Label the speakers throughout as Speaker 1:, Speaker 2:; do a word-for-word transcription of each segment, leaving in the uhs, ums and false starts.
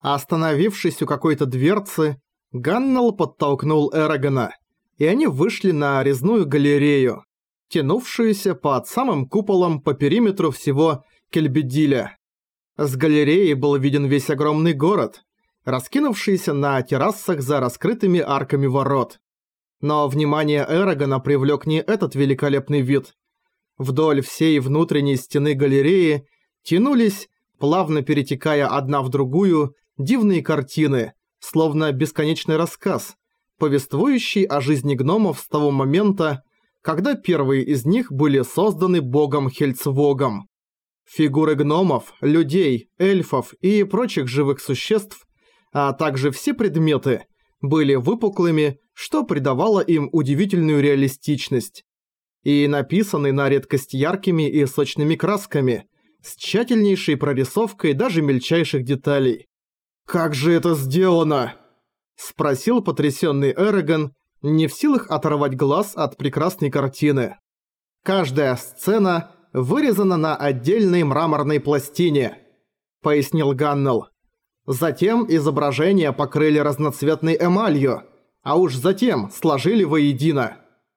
Speaker 1: Остановившись у какой-то дверцы, Ганнел подтолкнул Эрагона, и они вышли на резную галерею, тянувшуюся под самым куполом по периметру всего Кельбедиля. С галереи был виден весь огромный город, раскинувшийся на террасах за раскрытыми арками ворот. Но внимание Эрагона привлек не этот великолепный вид. Вдоль всей внутренней стены галереи тянулись, плавно перетекая одна в другую, дивные картины, словно бесконечный рассказ, повествующий о жизни гномов с того момента, когда первые из них были созданы богом Хельцвогом. Фигуры гномов, людей, эльфов и прочих живых существ, а также все предметы, были выпуклыми, что придавало им удивительную реалистичность, и написаны на редкость яркими и сочными красками, с тщательнейшей прорисовкой даже мельчайших деталей. «Как же это сделано?» – спросил потрясенный Эрагон, не в силах оторвать глаз от прекрасной картины. «Каждая сцена вырезана на отдельной мраморной пластине», – пояснил Ганнел. «Затем изображения покрыли разноцветной эмалью, а уж затем сложили воедино.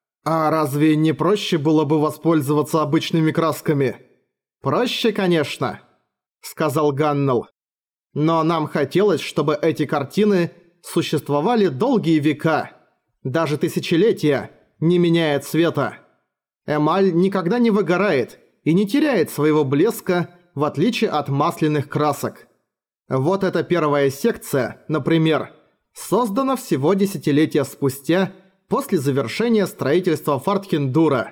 Speaker 1: А разве не проще было бы воспользоваться обычными красками?» «Проще, конечно», – сказал Ганнел. «Но нам хотелось, чтобы эти картины существовали долгие века, даже тысячелетия, не меняя цвета. Эмаль никогда не выгорает и не теряет своего блеска, в отличие от масляных красок. Вот эта первая секция, например, создана всего десятилетия спустя после завершения строительства Фартхендура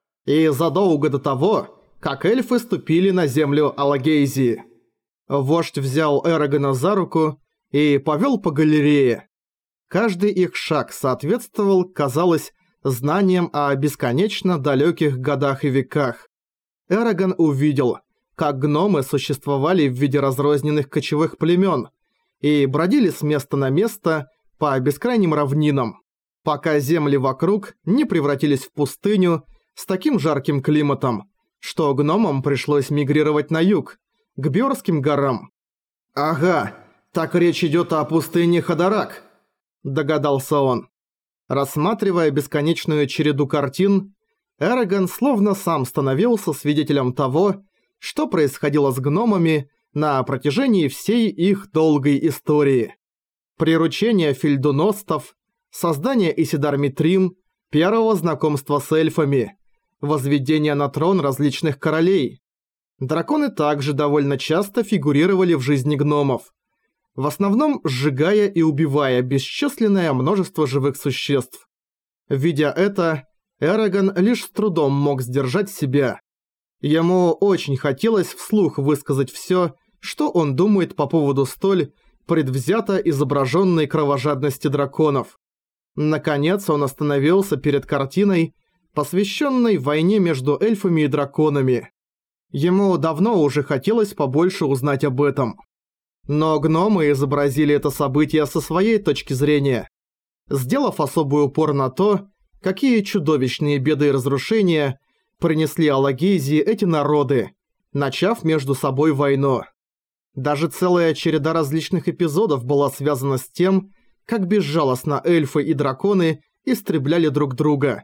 Speaker 1: и задолго до того, как эльфы ступили на землю Алагейзии». Вождь взял Эрагона за руку и повел по галерее. Каждый их шаг соответствовал, казалось, знаниям о бесконечно далеких годах и веках. Эрагон увидел, как гномы существовали в виде разрозненных кочевых племен и бродили с места на место по бескрайним равнинам, пока земли вокруг не превратились в пустыню с таким жарким климатом, что гномам пришлось мигрировать на юг, к Бьорским горам. «Ага, так речь идет о пустыне Хадарак», – догадался он. Рассматривая бесконечную череду картин, Эрагон словно сам становился свидетелем того, что происходило с гномами на протяжении всей их долгой истории. Приручение фельдуностов, создание Исидар-Митрим, первого знакомства с эльфами, возведение на трон различных королей. Драконы также довольно часто фигурировали в жизни гномов, в основном сжигая и убивая бесчисленное множество живых существ. Видя это, Эрагон лишь с трудом мог сдержать себя. Ему очень хотелось вслух высказать всё, что он думает по поводу столь предвзято изображенной кровожадности драконов. Наконец он остановился перед картиной, посвященной войне между эльфами и драконами. Ему давно уже хотелось побольше узнать об этом. Но гномы изобразили это событие со своей точки зрения, сделав особый упор на то, какие чудовищные беды и разрушения принесли Алагейзии эти народы, начав между собой войну. Даже целая череда различных эпизодов была связана с тем, как безжалостно эльфы и драконы истребляли друг друга.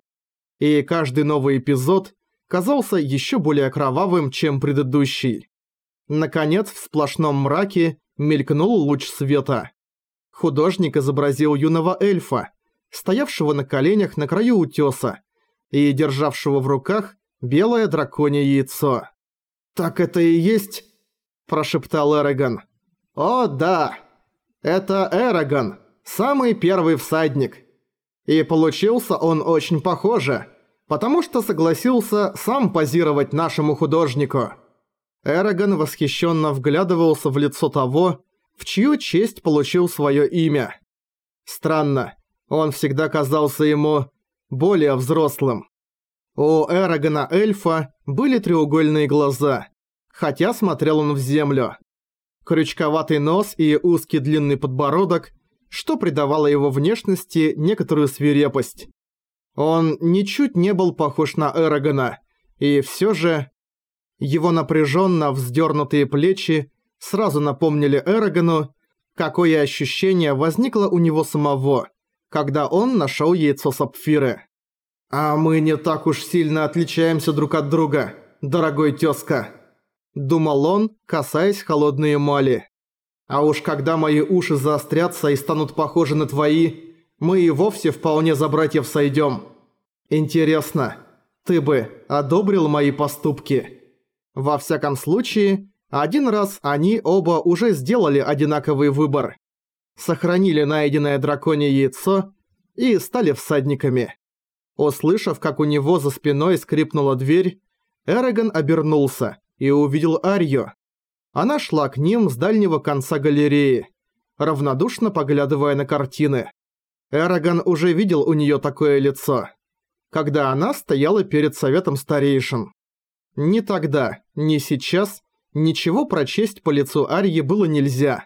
Speaker 1: И каждый новый эпизод казался еще более кровавым, чем предыдущий. Наконец, в сплошном мраке мелькнул луч света. Художник изобразил юного эльфа, стоявшего на коленях на краю утёса и державшего в руках белое драконье яйцо. «Так это и есть?» – прошептал Эрагон. «О, да! Это Эрагон, самый первый всадник. И получился он очень похоже, потому что согласился сам позировать нашему художнику». Эрагон восхищенно вглядывался в лицо того, в чью честь получил свое имя. Странно, он всегда казался ему более взрослым. У Эрагона-эльфа были треугольные глаза, хотя смотрел он в землю. Крючковатый нос и узкий длинный подбородок, что придавало его внешности некоторую свирепость. Он ничуть не был похож на Эрагона, и все же его напряженно вздернутые плечи сразу напомнили Эрагону Какое ощущение возникло у него самого, когда он нашел яйцо сапфиры. «А мы не так уж сильно отличаемся друг от друга, дорогой тёзка», – думал он, касаясь холодной эмали. «А уж когда мои уши заострятся и станут похожи на твои, мы и вовсе вполне за братьев сойдём. Интересно, ты бы одобрил мои поступки?» Во всяком случае, один раз они оба уже сделали одинаковый выбор. Сохранили найденное драконье яйцо и стали всадниками. Услышав, как у него за спиной скрипнула дверь, Эрагон обернулся и увидел Арью. Она шла к ним с дальнего конца галереи, равнодушно поглядывая на картины. Эрагон уже видел у неё такое лицо, когда она стояла перед советом старейшин. Ни тогда, ни сейчас ничего прочесть по лицу Арьи было нельзя.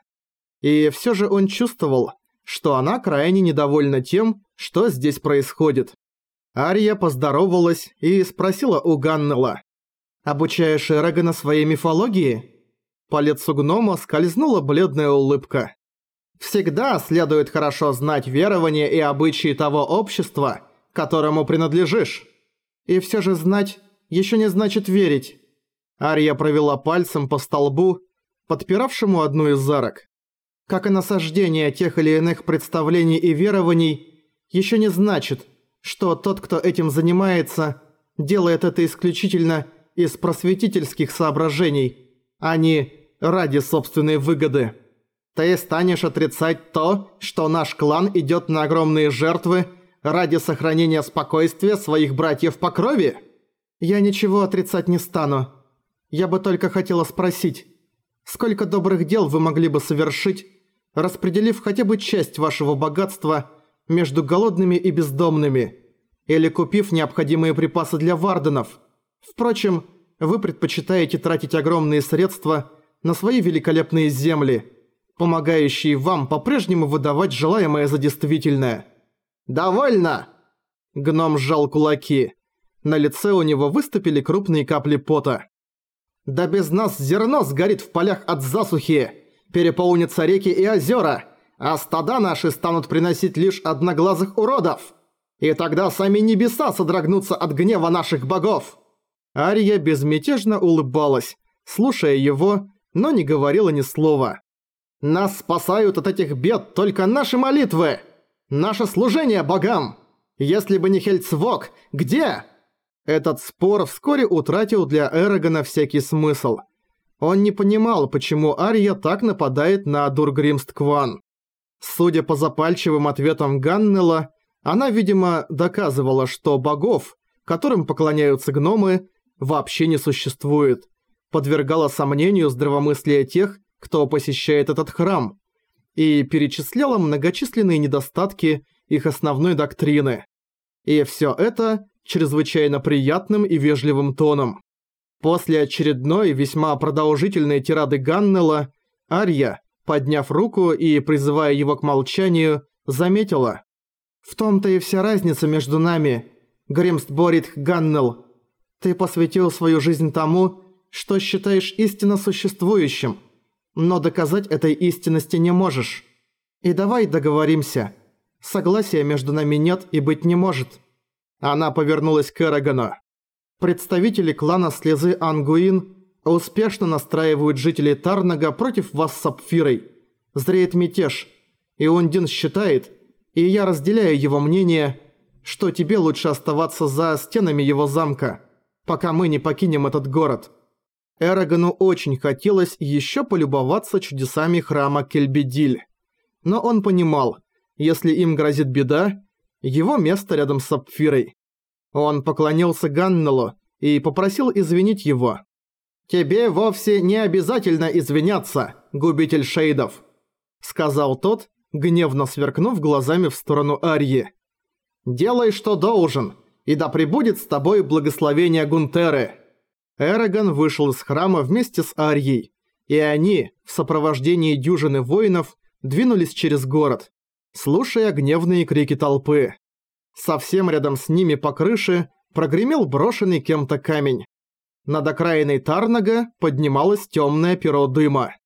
Speaker 1: И всё же он чувствовал, что она крайне недовольна тем, что здесь происходит. Арья поздоровалась и спросила у Ганнела: «Обучаешь Эрагона своей мифологии?» По лицу гнома скользнула бледная улыбка. «Всегда следует хорошо знать верования и обычаи того общества, которому принадлежишь. И всё же знать ещё не значит верить». Арья провела пальцем по столбу, подпиравшему одну из арок. «Как и насаждение тех или иных представлений и верований, ещё не значит, что тот, кто этим занимается, делает это исключительно из просветительских соображений, а не ради собственной выгоды. Ты станешь отрицать то, что наш клан идёт на огромные жертвы ради сохранения спокойствия своих братьев по крови?» «Я ничего отрицать не стану. Я бы только хотела спросить, сколько добрых дел вы могли бы совершить, распределив хотя бы часть вашего богатства между голодными и бездомными, или купив необходимые припасы для варденов? Впрочем, вы предпочитаете тратить огромные средства на свои великолепные земли, помогающие вам по-прежнему выдавать желаемое за действительное». «Довольно!» Гном сжал кулаки. На лице у него выступили крупные капли пота. «Да без нас зерно сгорит в полях от засухи, переполнятся реки и озера, а стада наши станут приносить лишь одноглазых уродов. И тогда сами небеса содрогнутся от гнева наших богов». Ария безмятежно улыбалась, слушая его, но не говорила ни слова. «Нас спасают от этих бед только наши молитвы, наше служение богам. Если бы не Хельцвок, где?» Этот спор вскоре утратил для Эрагона всякий смысл. Он не понимал, почему Ария так нападает на Дургримст-Кван. Судя по запальчивым ответам Ганнела, она, видимо, доказывала, что богов, которым поклоняются гномы, вообще не существует, подвергала сомнению здравомыслие тех, кто посещает этот храм, и перечисляла многочисленные недостатки их основной доктрины. И всё это чрезвычайно приятным и вежливым тоном. После очередной весьма продолжительной тирады Ганнела, Арья, подняв руку и призывая его к молчанию, заметила: «В том-то и вся разница между нами, Гримстборитх Ганнел. Ты посвятил свою жизнь тому, что считаешь истинно существующим, но доказать этой истинности не можешь. И давай договоримся. Согласия между нами нет и быть не может». Она повернулась к Эрагону. «Представители клана Слезы Ангуин успешно настраивают жителей Тарнага против вас с Сапфирой. Зреет мятеж, и Ундин считает, и я разделяю его мнение, что тебе лучше оставаться за стенами его замка, пока мы не покинем этот город». Эрагону очень хотелось еще полюбоваться чудесами храма Кельбедиль. Но он понимал, если им грозит беда, его место рядом с Сапфирой. Он поклонился Ганнелу и попросил извинить его. «Тебе вовсе не обязательно извиняться, губитель шейдов», — сказал тот, гневно сверкнув глазами в сторону Арьи. «Делай, что должен, и да пребудет с тобой благословение Гунтеры». Эрагон вышел из храма вместе с Арьей, и они, в сопровождении дюжины воинов, двинулись через город, слушая гневные крики толпы. Совсем рядом с ними по крыше прогремел брошенный кем-то камень. Над окраиной Тарнага поднималось темное перо дыма.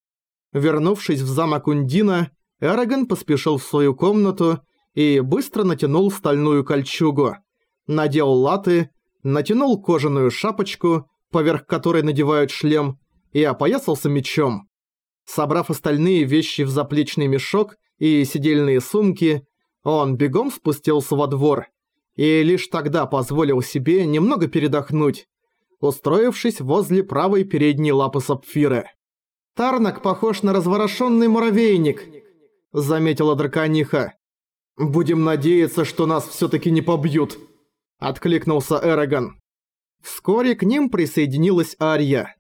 Speaker 1: Вернувшись в замок Ундина, Эрагон поспешил в свою комнату и быстро натянул стальную кольчугу, надел латы, натянул кожаную шапочку, поверх которой надевают шлем, и опоясался мечом. Собрав остальные вещи в заплечный мешок и сидельные сумки, он бегом спустился во двор и лишь тогда позволил себе немного передохнуть, устроившись возле правой передней лапы Сапфиры. «Тарнак похож на разворошенный муравейник», — заметила дракониха. «Будем надеяться, что нас всё-таки не побьют», — откликнулся Эрагон. Вскоре к ним присоединилась Ария,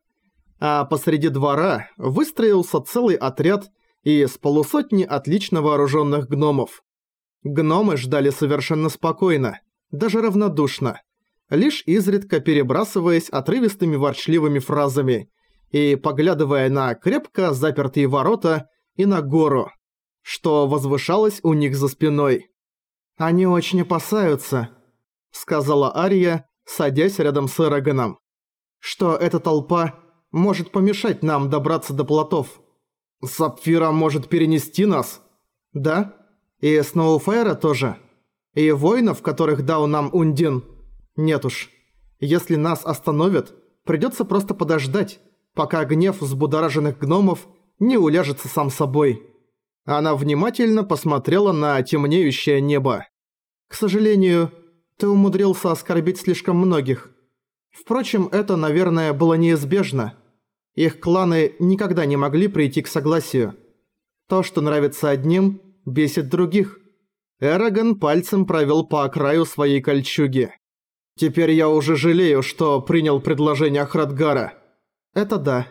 Speaker 1: а посреди двора выстроился целый отряд из полусотни отлично вооруженных гномов. Гномы ждали совершенно спокойно, даже равнодушно, лишь изредка перебрасываясь отрывистыми ворчливыми фразами и поглядывая на крепко запертые ворота и на гору, что возвышалось у них за спиной. «Они очень опасаются», — сказала Ария, садясь рядом с Эрагоном, «что эта толпа может помешать нам добраться до плотов». «Сапфира может перенести нас?» «Да. И Сноуфейра тоже. И воинов, которых дал нам Ундин. Нет уж. Если нас остановят, придётся просто подождать, пока гнев взбудораженных гномов не уляжется сам собой». Она внимательно посмотрела на темнеющее небо. «К сожалению, ты умудрился оскорбить слишком многих. Впрочем, это, наверное, было неизбежно. Их кланы никогда не могли прийти к согласию. То, что нравится одним, бесит других». Эрагон пальцем провел по краю своей кольчуги. «Теперь я уже жалею, что принял предложение Храдгара». «Это да.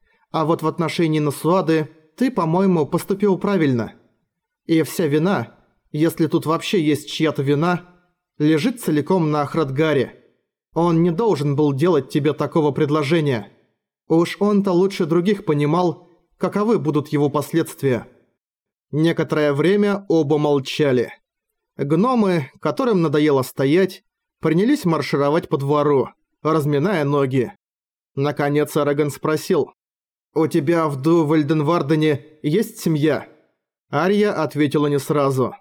Speaker 1: А вот в отношении Насуады ты, по-моему, поступил правильно. И вся вина, если тут вообще есть чья-то вина, лежит целиком на Храдгаре. Он не должен был делать тебе такого предложения. Уж он-то лучше других понимал, каковы будут его последствия». Некоторое время оба молчали. Гномы, которым надоело стоять, принялись маршировать по двору, разминая ноги. Наконец Эрагон спросил: «У тебя в Ду-Вальденвардене есть семья?» Ария ответила не сразу.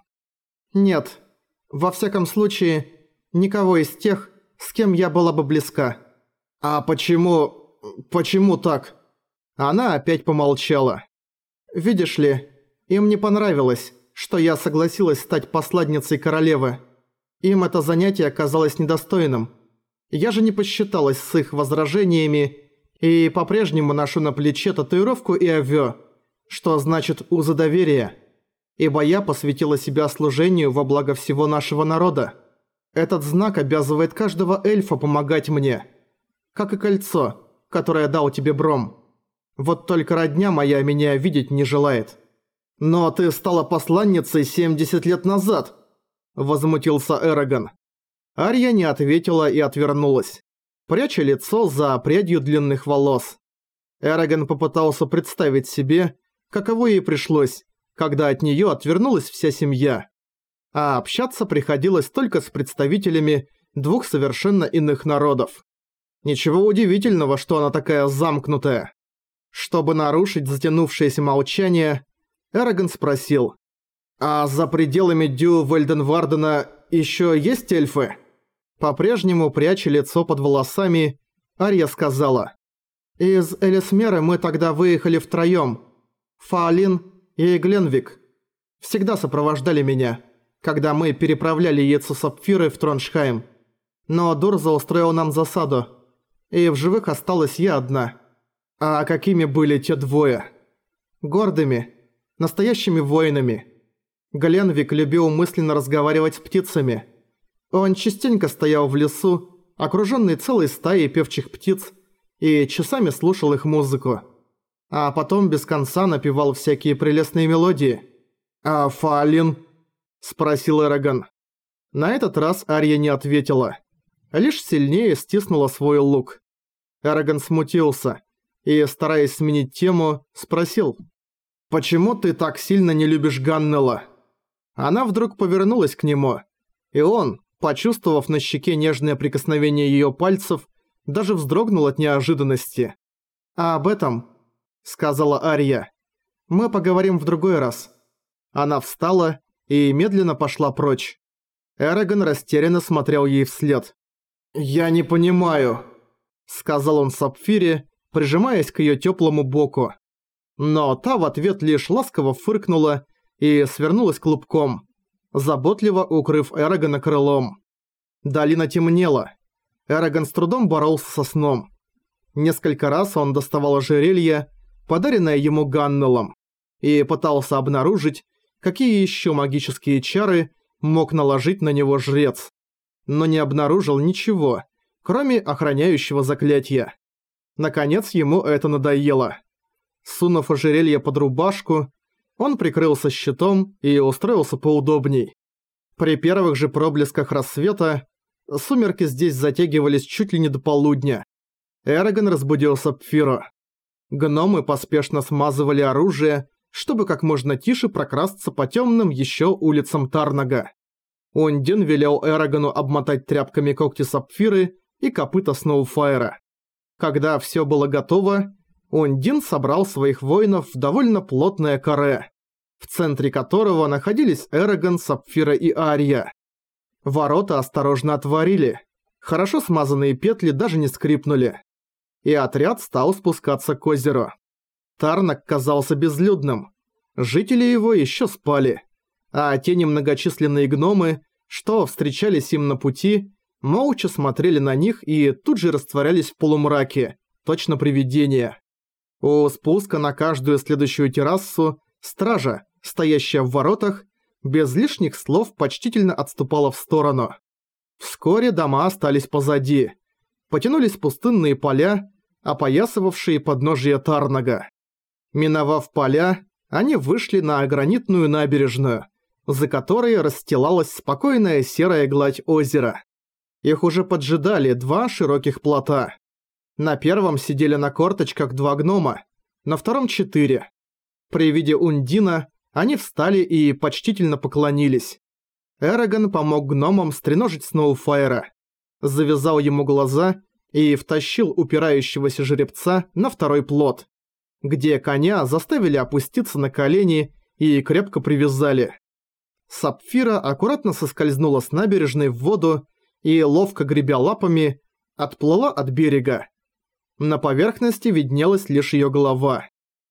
Speaker 1: «Нет. Во всяком случае, никого из тех, с кем я была бы близка». «А почему... почему так?» Она опять помолчала. «Видишь ли, им не понравилось, что я согласилась стать посладницей королевы. Им это занятие казалось недостойным. Я же не посчиталась с их возражениями и по-прежнему ношу на плече татуировку и овё, что значит узы доверия, ибо я посвятила себя служению во благо всего нашего народа. Этот знак обязывает каждого эльфа помогать мне, как и кольцо, которое дал тебе Бром. Вот только родня моя меня видеть не желает». «Но ты стала посланницей семьдесят лет назад», – возмутился Эрагон. Ария не ответила и отвернулась, пряча лицо за прядью длинных волос. Эрагон попытался представить себе, каково ей пришлось, когда от неё отвернулась вся семья. А общаться приходилось только с представителями двух совершенно иных народов. Ничего удивительного, что она такая замкнутая. Чтобы нарушить затянувшееся молчание, Эрагон спросил: «А за пределами Дю-Вальденвардена ещё есть эльфы?» По-прежнему, пряча лицо под волосами, Ария сказала: «Из Элисмеры мы тогда выехали втроём. Фаолин и Гленвик всегда сопровождали меня, когда мы переправляли яйцо Сапфиры в Троншхайм. Но Дурза устроил нам засаду, и в живых осталась я одна. А какими были те двое? Гордыми, настоящими воинами. Гленвик любил мысленно разговаривать с птицами. Он частенько стоял в лесу, окружённый целой стаей певчих птиц, и часами слушал их музыку. А потом без конца напевал всякие прелестные мелодии». «А Фаолин?» – спросил Эрагон. На этот раз Ария не ответила, лишь сильнее стиснула свой лук. Эрагон смутился и, стараясь сменить тему, спросил: «Почему ты так сильно не любишь Ганнела?» Она вдруг повернулась к нему, и он, почувствовав на щеке нежное прикосновение её пальцев, даже вздрогнул от неожиданности. «А об этом, — сказала Ария, Мы поговорим в другой раз». Она встала и медленно пошла прочь. Эрагон растерянно смотрел ей вслед. «Я не понимаю», — сказал он Сапфире, прижимаясь к её тёплому боку. Но та в ответ лишь ласково фыркнула и свернулась клубком, заботливо укрыв Эрагона крылом. Долина темнела. Эрагон с трудом боролся со сном. Несколько раз он доставал ожерелье, подаренное ему Ганнеллом, и пытался обнаружить, какие ещё магические чары мог наложить на него жрец. Но не обнаружил ничего, кроме охраняющего заклятия. Наконец ему это надоело. Сунув ожерелье под рубашку, он прикрылся щитом и устроился поудобней. При первых же проблесках рассвета сумерки здесь затягивались чуть ли не до полудня. Эрагон разбудил Сапфиру. Гномы поспешно смазывали оружие, чтобы как можно тише прокрасться по темным еще улицам Тарнага. Ундин велел Эрагону обмотать тряпками когти Сапфиры и копыта Сноуфайра. Когда все было готово, Ундин собрал своих воинов в довольно плотное каре, в центре которого находились Эрагон, Сапфира и Ария. Ворота осторожно отворили, хорошо смазанные петли даже не скрипнули, и отряд стал спускаться к озеру. Тарнаг казался безлюдным, жители его еще спали, а те немногочисленные гномы, что встречались им на пути, молча смотрели на них и тут же растворялись в полумраке, точно привидения. У спуска на каждую следующую террасу стража, стоящая в воротах, без лишних слов почтительно отступала в сторону. Вскоре дома остались позади. Потянулись пустынные поля, опоясывавшие подножие Тарнага. Миновав поля, они вышли на гранитную набережную, за которой расстилалась спокойная серая гладь озера. Их уже поджидали два широких плота. На первом сидели на корточках два гнома, на втором четыре. При виде Ундина они встали и почтительно поклонились. Эрагон помог гномам стреножить Сноуфайра, завязал ему глаза и втащил упирающегося жеребца на второй плот, где коня заставили опуститься на колени и крепко привязали. Сапфира аккуратно соскользнула с набережной в воду и, ловко гребя лапами, отплыла от берега. На поверхности виднелась лишь её голова.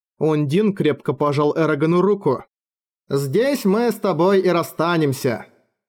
Speaker 1: Ундин крепко пожал Эрагону руку. «Здесь мы с тобой и расстанемся.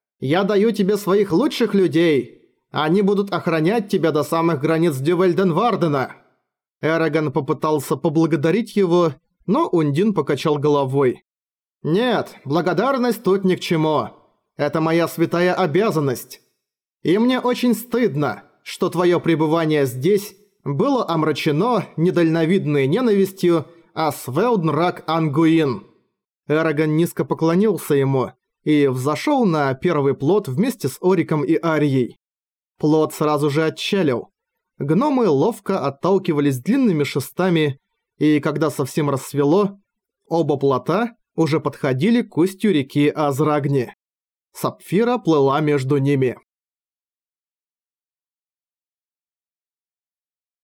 Speaker 1: Я даю тебе своих лучших людей. Они будут охранять тебя до самых границ Дювальденвардена». Эрагон попытался поблагодарить его, но Ундин покачал головой. «Нет, благодарность тут ни к чему. Это моя святая обязанность. И мне очень стыдно, что твое пребывание здесь было омрачено недальновидной ненавистью Асвелднрак Ангуин». Эрагон низко поклонился ему и взошел на первый плот вместе с Ориком и Арией. Плот сразу же отчалил. Гномы ловко отталкивались длинными шестами, и когда совсем рассвело, оба плота уже подходили к устью реки Азрагни. Сапфира плыла между ними.